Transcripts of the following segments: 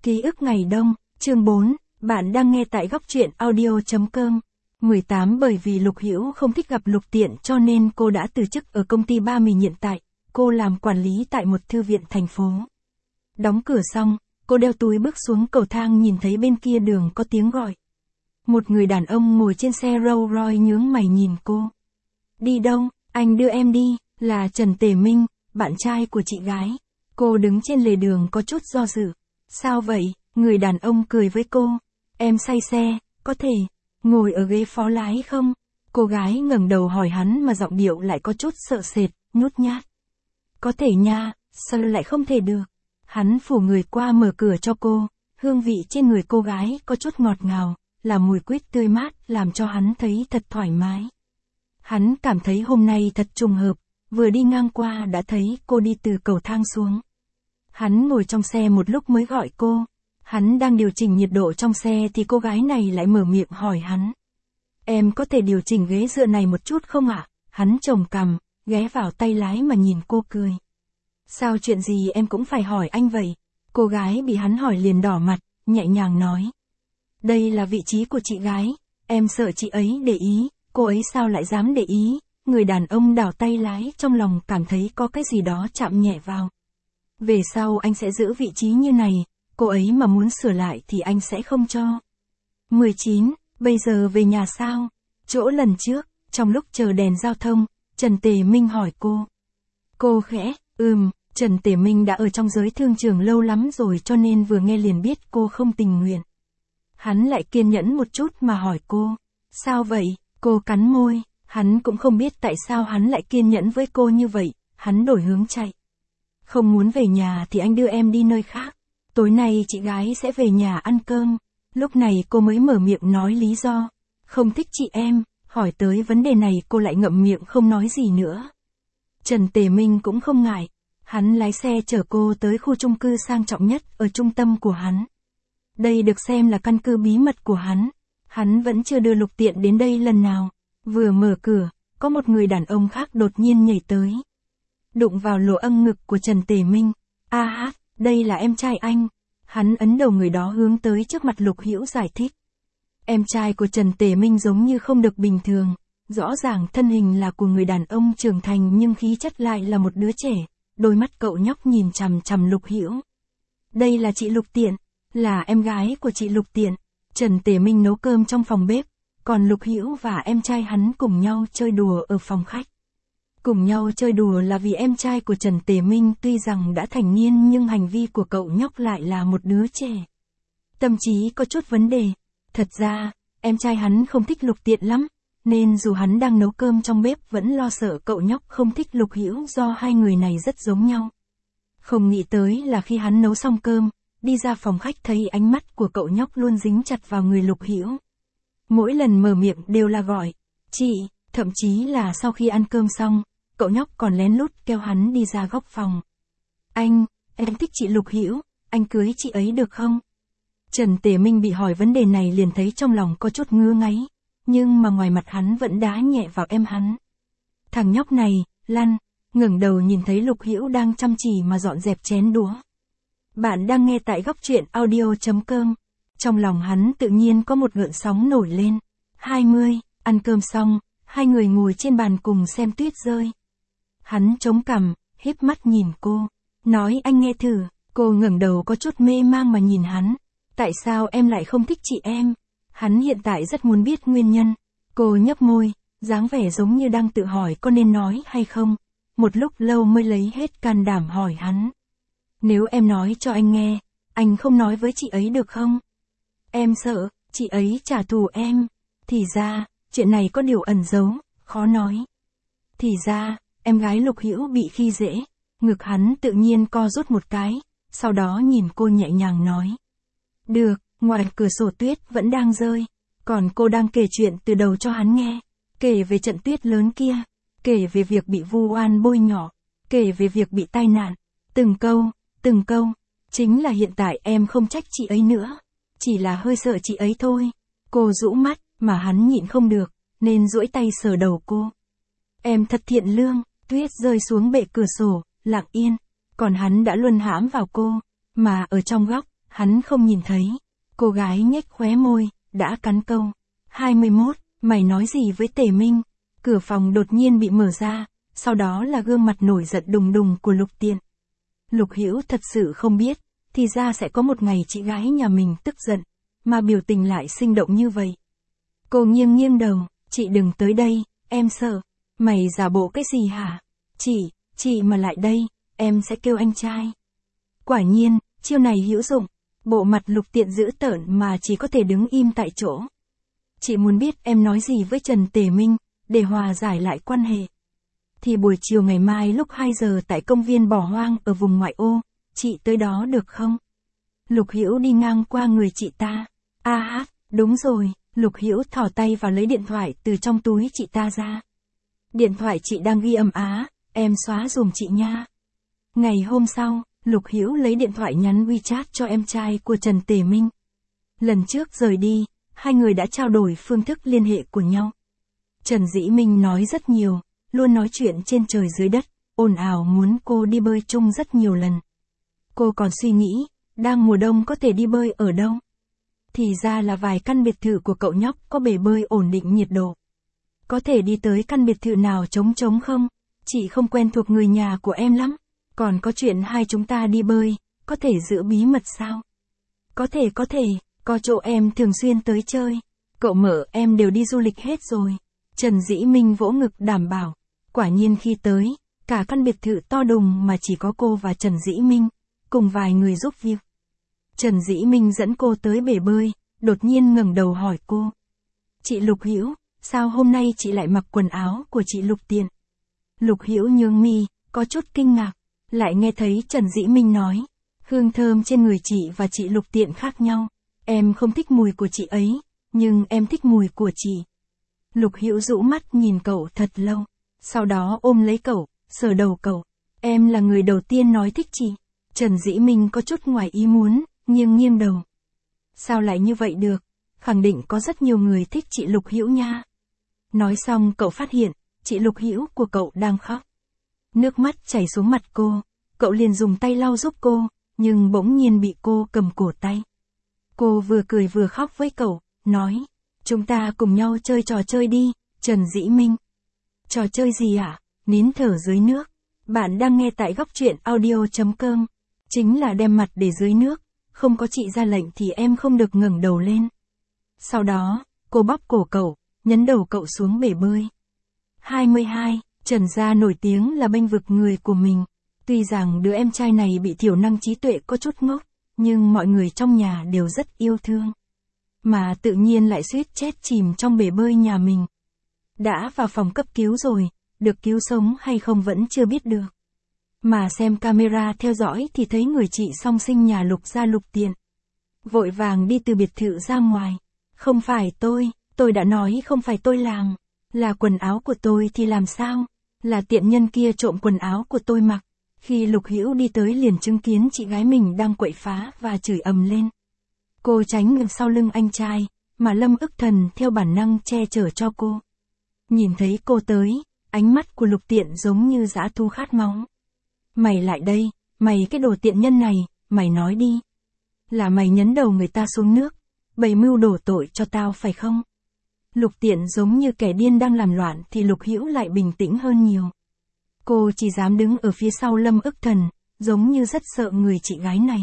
Ký ức ngày đông, chương 4, bạn đang nghe tại góc truyện audio.com. 18 Bởi vì Lục Hữu không thích gặp Lục Tiện cho nên cô đã từ chức ở công ty ba mình hiện tại, cô làm quản lý tại một thư viện thành phố. Đóng cửa xong, cô đeo túi bước xuống cầu thang nhìn thấy bên kia đường có tiếng gọi. Một người đàn ông ngồi trên xe Rolls Royce nhướng mày nhìn cô. Đi đâu, anh đưa em đi, là Trần Tề Minh, bạn trai của chị gái. Cô đứng trên lề đường có chút do dự. Sao vậy, người đàn ông cười với cô. Em say xe, có thể ngồi ở ghế phó lái không? Cô gái ngẩng đầu hỏi hắn mà giọng điệu lại có chút sợ sệt, nhút nhát. Có thể nha, sao lại không thể được? Hắn phủ người qua mở cửa cho cô, hương vị trên người cô gái có chút ngọt ngào, là mùi quýt tươi mát làm cho hắn thấy thật thoải mái. Hắn cảm thấy hôm nay thật trùng hợp, vừa đi ngang qua đã thấy cô đi từ cầu thang xuống. Hắn ngồi trong xe một lúc mới gọi cô. Hắn đang điều chỉnh nhiệt độ trong xe thì cô gái này lại mở miệng hỏi hắn. Em có thể điều chỉnh ghế dựa này một chút không ạ? Hắn chồng cằm, ghé vào tay lái mà nhìn cô cười. Sao chuyện gì em cũng phải hỏi anh vậy? Cô gái bị hắn hỏi liền đỏ mặt, nhẹ nhàng nói. Đây là vị trí của chị gái, em sợ chị ấy để ý, cô ấy sao lại dám để ý? Người đàn ông đảo tay lái trong lòng cảm thấy có cái gì đó chạm nhẹ vào. Về sau anh sẽ giữ vị trí như này, cô ấy mà muốn sửa lại thì anh sẽ không cho. 19. Bây giờ về nhà sao? Chỗ lần trước, trong lúc chờ đèn giao thông, Trần Tề Minh hỏi cô. Cô khẽ, Trần Tề Minh đã ở trong giới thương trường lâu lắm rồi cho nên vừa nghe liền biết cô không tình nguyện. Hắn lại kiên nhẫn một chút mà hỏi cô. Sao vậy? Cô cắn môi, hắn cũng không biết tại sao hắn lại kiên nhẫn với cô như vậy, hắn đổi hướng chạy. Không muốn về nhà thì anh đưa em đi nơi khác. Tối nay chị gái sẽ về nhà ăn cơm. Lúc này cô mới mở miệng nói lý do. Không thích chị em, hỏi tới vấn đề này cô lại ngậm miệng không nói gì nữa. Trần Tề Minh cũng không ngại. Hắn lái xe chở cô tới khu chung cư sang trọng nhất ở trung tâm của hắn. Đây được xem là căn cứ bí mật của hắn. Hắn vẫn chưa đưa Lục Tiện đến đây lần nào. Vừa mở cửa, có một người đàn ông khác đột nhiên nhảy tới. Đụng vào lỗ âng ngực của Trần Tề Minh. Đây là em trai anh. Hắn ấn đầu người đó hướng tới trước mặt Lục Hữu giải thích. Em trai của Trần Tề Minh giống như không được bình thường. Rõ ràng thân hình là của người đàn ông trưởng thành nhưng khí chất lại là một đứa trẻ. Đôi mắt cậu nhóc nhìn chằm chằm Lục Hữu. Đây là chị Lục Tiện, là em gái của chị Lục Tiện. Trần Tề Minh nấu cơm trong phòng bếp, còn Lục Hữu và em trai hắn cùng nhau chơi đùa ở phòng khách. Cùng nhau chơi đùa là vì em trai của Trần Tề Minh tuy rằng đã thành niên nhưng hành vi của cậu nhóc lại là một đứa trẻ. Tâm trí có chút vấn đề. Thật ra, em trai hắn không thích Lục Tiện lắm, nên dù hắn đang nấu cơm trong bếp vẫn lo sợ cậu nhóc không thích Lục Hữu do hai người này rất giống nhau. Không nghĩ tới là khi hắn nấu xong cơm, đi ra phòng khách thấy ánh mắt của cậu nhóc luôn dính chặt vào người Lục Hữu. Mỗi lần mở miệng đều là gọi, chị, thậm chí là sau khi ăn cơm xong, cậu nhóc còn lén lút kêu hắn đi ra góc phòng. Em thích chị Lục Hữu, anh cưới chị ấy được không? Trần Tề Minh bị hỏi vấn đề này liền thấy trong lòng có chút ngứa ngáy, nhưng mà ngoài mặt hắn vẫn đá nhẹ vào em hắn. Thằng nhóc này, lăn, ngẩng đầu nhìn thấy Lục Hữu đang chăm chỉ mà dọn dẹp chén đũa. Bạn đang nghe tại góc truyện audio.com. Trong lòng hắn tự nhiên có một gợn sóng nổi lên. 20, ăn cơm xong, hai người ngồi trên bàn cùng xem tuyết rơi. Hắn chống cằm, híp mắt nhìn cô, nói anh nghe thử. Cô ngẩng đầu có chút mê mang mà nhìn hắn. Tại sao em lại không thích chị em? Hắn hiện tại rất muốn biết nguyên nhân. Cô nhấp môi, dáng vẻ giống như đang tự hỏi có nên nói hay không. Một lúc lâu mới lấy hết can đảm hỏi hắn. Nếu em nói cho anh nghe, anh không nói với chị ấy được không? Em sợ, chị ấy trả thù em. Thì ra, chuyện này có điều ẩn giấu, khó nói. Thì ra, em gái Lục Hữu bị khi dễ. Ngực hắn tự nhiên co rút một cái, sau đó nhìn cô nhẹ nhàng nói. Được, ngoài cửa sổ tuyết vẫn đang rơi, còn cô đang kể chuyện từ đầu cho hắn nghe. Kể về trận tuyết lớn kia, kể về việc bị vu oan bôi nhọ, kể về việc bị tai nạn. Từng câu, chính là hiện tại em không trách chị ấy nữa, chỉ là hơi sợ chị ấy thôi. Cô rũ mắt, mà hắn nhịn không được, nên duỗi tay sờ đầu cô. Em thật thiện lương, tuyết rơi xuống bệ cửa sổ, lặng yên, còn hắn đã luân hãm vào cô, mà ở trong góc, Hắn không nhìn thấy. Cô gái nhếch khóe môi, đã cắn câu. 21, mày nói gì với Tề Minh? Cửa phòng đột nhiên bị mở ra, sau đó là gương mặt nổi giận đùng đùng của Lục Tiện. Lục Hữu thật sự không biết, thì ra sẽ có một ngày chị gái nhà mình tức giận, mà biểu tình lại sinh động như vậy. Cô nghiêng nghiêng đầu, chị đừng tới đây, em sợ. Mày giả bộ cái gì hả? Chị mà lại đây, em sẽ kêu anh trai. Quả nhiên, chiêu này hữu dụng, bộ mặt Lục Tiện dữ tợn mà chỉ có thể đứng im tại chỗ. Chị muốn biết em nói gì với Trần Tề Minh, để hòa giải lại quan hệ. Thì buổi chiều ngày mai lúc 2 giờ tại công viên bỏ hoang ở vùng ngoại ô, chị tới đó được không? Lục Hữu đi ngang qua người chị ta. Đúng rồi, Lục Hữu thò tay vào lấy điện thoại từ trong túi chị ta ra. Điện thoại chị đang ghi âm á, em xóa dùm chị nha. Ngày hôm sau, Lục Hữu lấy điện thoại nhắn WeChat cho em trai của Trần Tề Minh. Lần trước rời đi, hai người đã trao đổi phương thức liên hệ của nhau. Trần Dĩ Minh nói rất nhiều, luôn nói chuyện trên trời dưới đất, ồn ào muốn cô đi bơi chung rất nhiều lần. Cô còn suy nghĩ, đang mùa đông có thể đi bơi ở đâu? Thì ra là vài căn biệt thự của cậu nhóc có bể bơi ổn định nhiệt độ. Có thể đi tới căn biệt thự nào trống không? Chị không quen thuộc người nhà của em lắm. Còn có chuyện hai chúng ta đi bơi, có thể giữ bí mật sao? Có thể, có chỗ em thường xuyên tới chơi. Cậu mở em đều đi du lịch hết rồi. Trần Dĩ Minh vỗ ngực đảm bảo. Quả nhiên khi tới, cả căn biệt thự to đùng mà chỉ có cô và Trần Dĩ Minh, cùng vài người giúp việc. Trần Dĩ Minh dẫn cô tới bể bơi, đột nhiên ngẩng đầu hỏi cô. Chị Lục Hữu, sao hôm nay chị lại mặc quần áo của chị Lục Tiện? Lục Hữu nhướng mi, có chút kinh ngạc, lại nghe thấy Trần Dĩ Minh nói. Hương thơm trên người chị và chị Lục Tiện khác nhau. Em không thích mùi của chị ấy, nhưng em thích mùi của chị. Lục Hữu rũ mắt nhìn cậu thật lâu, sau đó ôm lấy cậu, sờ đầu cậu. Em là người đầu tiên nói thích chị. Trần Dĩ Minh có chút ngoài ý muốn, nghiêng đầu. Sao lại như vậy được? Khẳng định có rất nhiều người thích chị Lục Hữu nha. Nói xong cậu phát hiện, chị Lục Hữu của cậu đang khóc. Nước mắt chảy xuống mặt cô, cậu liền dùng tay lau giúp cô, nhưng bỗng nhiên bị cô cầm cổ tay. Cô vừa cười vừa khóc với cậu, nói, chúng ta cùng nhau chơi trò chơi đi, Trần Dĩ Minh. Trò chơi gì ạ? Nín thở dưới nước. Bạn đang nghe tại góc truyện audio.com. Chính là đem mặt để dưới nước, không có chị ra lệnh thì em không được ngẩng đầu lên. Sau đó, cô bóp cổ cậu, nhấn đầu cậu xuống bể bơi. 22, Trần gia nổi tiếng là bênh vực người của mình. Tuy rằng đứa em trai này bị thiểu năng trí tuệ có chút ngốc, nhưng mọi người trong nhà đều rất yêu thương. Mà tự nhiên lại suýt chết chìm trong bể bơi nhà mình. Đã vào phòng cấp cứu rồi, được cứu sống hay không vẫn chưa biết được. Mà xem camera theo dõi thì thấy người chị song sinh nhà Lục gia Lục Tiện. Vội vàng đi từ biệt thự ra ngoài. Không phải tôi đã nói không phải tôi làm. Là quần áo của tôi thì làm sao? Là tiện nhân kia trộm quần áo của tôi mặc. Khi Lục Hữu đi tới liền chứng kiến chị gái mình đang quậy phá và chửi ầm lên. Cô tránh ngược sau lưng anh trai, mà Lâm Ức Thần theo bản năng che chở cho cô. Nhìn thấy cô tới, ánh mắt của Lục Tiện giống như dã thú khát máu. Mày lại đây, mày cái đồ tiện nhân này, mày nói đi. Là mày nhấn đầu người ta xuống nước, bày mưu đổ tội cho tao phải không? Lục Tiện giống như kẻ điên đang làm loạn thì Lục Hữu lại bình tĩnh hơn nhiều. Cô chỉ dám đứng ở phía sau Lâm Ức Thần, giống như rất sợ người chị gái này.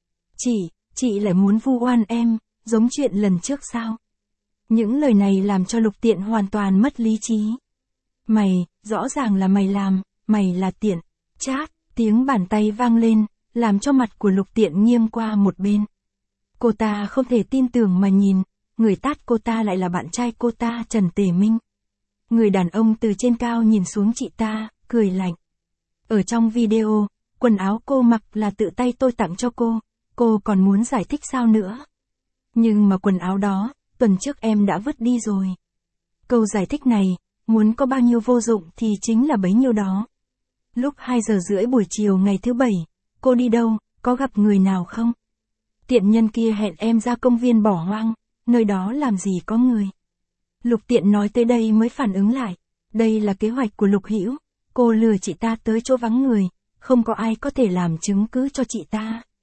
Chị lại muốn vu oan em, giống chuyện lần trước sao? Những lời này làm cho Lục Tiện hoàn toàn mất lý trí. Mày, rõ ràng là mày làm, mày là Tiện. Chát, tiếng bàn tay vang lên, làm cho mặt của Lục Tiện nghiêng qua một bên. Cô ta không thể tin tưởng mà nhìn, người tát cô ta lại là bạn trai cô ta Trần Tề Minh. Người đàn ông từ trên cao nhìn xuống chị ta, cười lạnh. Ở trong video, quần áo cô mặc là tự tay tôi tặng cho cô còn muốn giải thích sao nữa? Nhưng mà quần áo đó, tuần trước em đã vứt đi rồi. Câu giải thích này, muốn có bao nhiêu vô dụng thì chính là bấy nhiêu đó. Lúc 2 giờ rưỡi buổi chiều ngày thứ 7, cô đi đâu, có gặp người nào không? Tiện nhân kia hẹn em ra công viên bỏ hoang, nơi đó làm gì có người. Lục Tiện nói tới đây mới phản ứng lại. Đây là kế hoạch của Lục Hữu, cô lừa chị ta tới chỗ vắng người, không có ai có thể làm chứng cứ cho chị ta.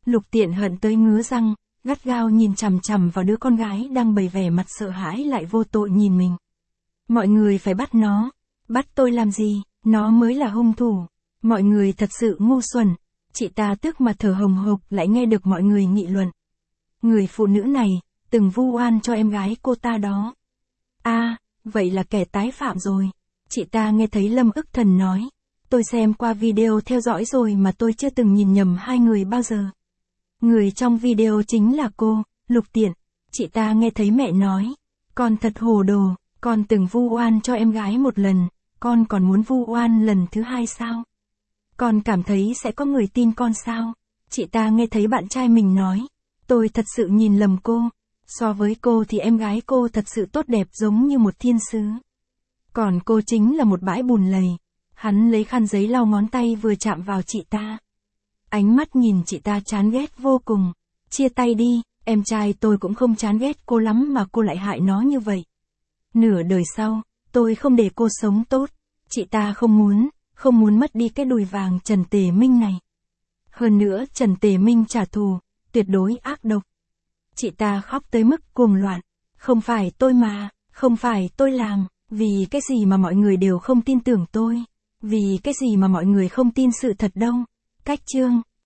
Lục Tiện hận tới ngứa răng, gắt gao nhìn chằm chằm vào đứa con gái đang bày vẻ mặt sợ hãi lại vô tội nhìn mình. Mọi người phải bắt nó. Bắt tôi làm gì, nó mới là hung thủ. Mọi người thật sự ngu xuẩn. Chị ta tức mà thở hồng hộc lại nghe được mọi người nghị luận. Người phụ nữ này, từng vu oan cho em gái cô ta đó. Vậy là kẻ tái phạm rồi. Chị ta nghe thấy Lâm Ức Thần nói. Tôi xem qua video theo dõi rồi mà tôi chưa từng nhìn nhầm hai người bao giờ. Người trong video chính là cô, Lục Tiện. Chị ta nghe thấy mẹ nói. Con thật hồ đồ, con từng vu oan cho em gái một lần, con còn muốn vu oan lần thứ hai sao? Con cảm thấy sẽ có người tin con sao? Chị ta nghe thấy bạn trai mình nói. Tôi thật sự nhìn lầm cô. So với cô thì em gái cô thật sự tốt đẹp giống như một thiên sứ. Còn cô chính là một bãi bùn lầy. Hắn lấy khăn giấy lau ngón tay vừa chạm vào chị ta. Ánh mắt nhìn chị ta chán ghét vô cùng. Chia tay đi, em trai tôi cũng không chán ghét cô lắm mà cô lại hại nó như vậy. Nửa đời sau, tôi không để cô sống tốt. Chị ta không muốn mất đi cái đùi vàng Trần Tề Minh này. Hơn nữa Trần Tề Minh trả thù, tuyệt đối ác độc. Chị ta khóc tới mức cuồng loạn. Không phải tôi mà, không phải tôi làm, vì cái gì mà mọi người đều không tin tưởng tôi. Vì cái gì mà mọi người không tin sự thật đâu. Cách chương